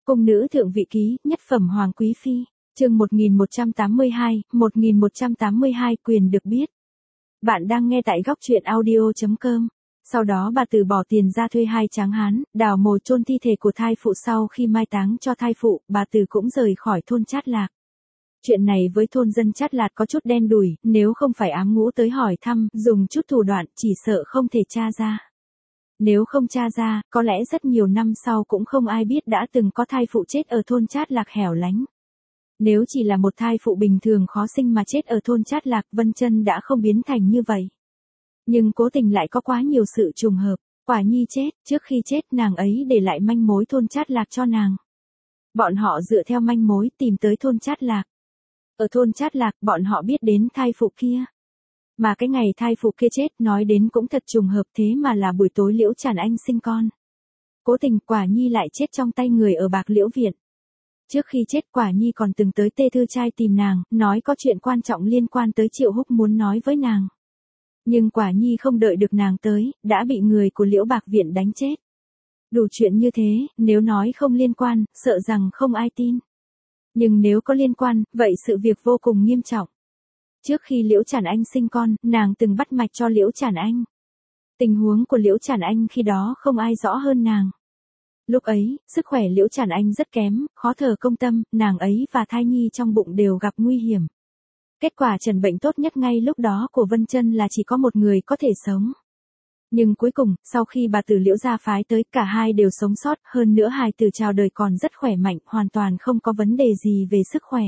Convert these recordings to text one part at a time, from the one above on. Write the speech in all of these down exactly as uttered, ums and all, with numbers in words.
Cung nữ thượng vị ký, nhất phẩm hoàng quý phi, chương một nghìn một trăm tám mươi hai, một nghìn một trăm tám mươi hai quyền được biết. Bạn đang nghe tại góc truyện audio chấm com. Sau đó bà Từ bỏ tiền ra thuê hai tráng hán, đào mồ chôn thi thể của thai phụ. Sau khi mai táng cho thai phụ, bà Từ cũng rời khỏi thôn Chát Lạc. Chuyện này với thôn dân Chát Lạc có chút đen đủi, nếu không phải ám ngũ tới hỏi thăm, dùng chút thủ đoạn, chỉ sợ không thể tra ra. Nếu không tra ra, có lẽ rất nhiều năm sau cũng không ai biết đã từng có thai phụ chết ở thôn Chát Lạc hẻo lánh. Nếu chỉ là một thai phụ bình thường khó sinh mà chết ở thôn Chát Lạc, Vân Chân đã không biến thành như vậy. Nhưng cố tình lại có quá nhiều sự trùng hợp. Quả nhi chết, trước khi chết nàng ấy để lại manh mối thôn Chát Lạc cho nàng. Bọn họ dựa theo manh mối tìm tới thôn Chát Lạc. Ở thôn Chát Lạc, bọn họ biết đến thai phụ kia. Mà cái ngày thai phụ kia chết nói đến cũng thật trùng hợp, thế mà là buổi tối Liễu Tràn Anh sinh con. Cố tình Quả Nhi lại chết trong tay người ở Bạc Liễu Viện. Trước khi chết Quả Nhi còn từng tới Tê Thư Trai tìm nàng, nói có chuyện quan trọng liên quan tới Triệu Húc muốn nói với nàng. Nhưng Quả Nhi không đợi được nàng tới, đã bị người của Liễu Bạc Viện đánh chết. Đủ chuyện như thế, nếu nói không liên quan, sợ rằng không ai tin. Nhưng nếu có liên quan, vậy sự việc vô cùng nghiêm trọng. Trước khi Liễu Tràn Anh sinh con, nàng từng bắt mạch cho Liễu Tràn Anh. Tình huống của Liễu Tràn Anh khi đó không ai rõ hơn nàng. Lúc ấy, sức khỏe Liễu Tràn Anh rất kém, khó thở công tâm, nàng ấy và thai nhi trong bụng đều gặp nguy hiểm. Kết quả chẩn bệnh tốt nhất ngay lúc đó của Vân Chân là chỉ có một người có thể sống. Nhưng cuối cùng, sau khi bà Từ Liễu gia phái tới, cả hai đều sống sót, hơn nữa hài tử chào đời còn rất khỏe mạnh, hoàn toàn không có vấn đề gì về sức khỏe.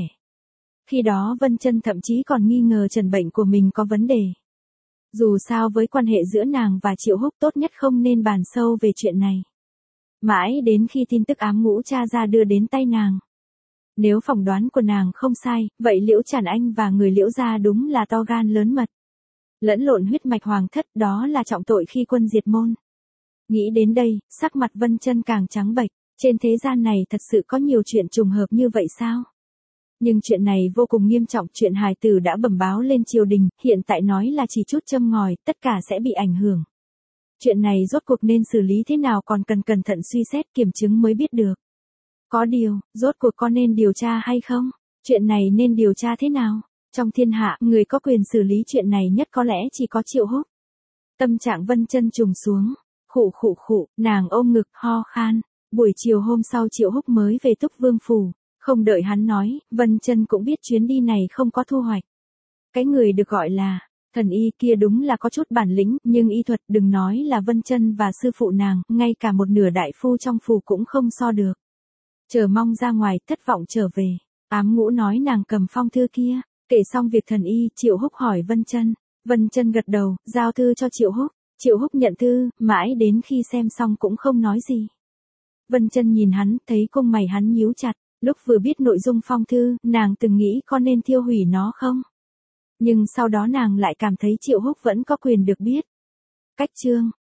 Khi đó Vân Chân thậm chí còn nghi ngờ trần bệnh của mình có vấn đề. Dù sao với quan hệ giữa nàng và Triệu Húc tốt nhất không nên bàn sâu về chuyện này. Mãi đến khi tin tức ám ngũ tra ra đưa đến tay nàng. Nếu phỏng đoán của nàng không sai, vậy Liễu Tràn Anh và người Liễu gia đúng là to gan lớn mật. Lẫn lộn huyết mạch hoàng thất, đó là trọng tội khi quân diệt môn. Nghĩ đến đây, sắc mặt Vân Chân càng trắng bệch, trên thế gian này thật sự có nhiều chuyện trùng hợp như vậy sao? Nhưng chuyện này vô cùng nghiêm trọng, chuyện hài tử đã bẩm báo lên triều đình, hiện tại nói là chỉ chút châm ngòi, tất cả sẽ bị ảnh hưởng. Chuyện này rốt cuộc nên xử lý thế nào còn cần cẩn thận suy xét kiểm chứng mới biết được. Có điều, rốt cuộc có nên điều tra hay không? Chuyện này nên điều tra thế nào? Trong thiên hạ, người có quyền xử lý chuyện này nhất có lẽ chỉ có Triệu Húc. Tâm trạng Vân Chân trùng xuống, khụ khụ khụ, nàng ôm ngực ho khan. Buổi chiều hôm sau Triệu Húc mới về Túc Vương phủ. Không đợi hắn nói, Vân Chân cũng biết chuyến đi này không có thu hoạch. Cái người được gọi là thần y kia đúng là có chút bản lĩnh, nhưng y thuật đừng nói là Vân Chân và sư phụ nàng, ngay cả một nửa đại phu trong phủ cũng không so được. Chờ mong ra ngoài, thất vọng trở về. Ám ngũ nói nàng cầm phong thư kia. Kể xong việc thần y, Triệu Húc hỏi Vân Chân. Vân Chân gật đầu, giao thư cho Triệu Húc. Triệu Húc nhận thư, mãi đến khi xem xong cũng không nói gì. Vân Chân nhìn hắn, thấy cung mày hắn nhíu chặt. Lúc vừa biết nội dung phong thư, nàng từng nghĩ có nên tiêu hủy nó không? Nhưng sau đó nàng lại cảm thấy Triệu Húc vẫn có quyền được biết. Cách chương,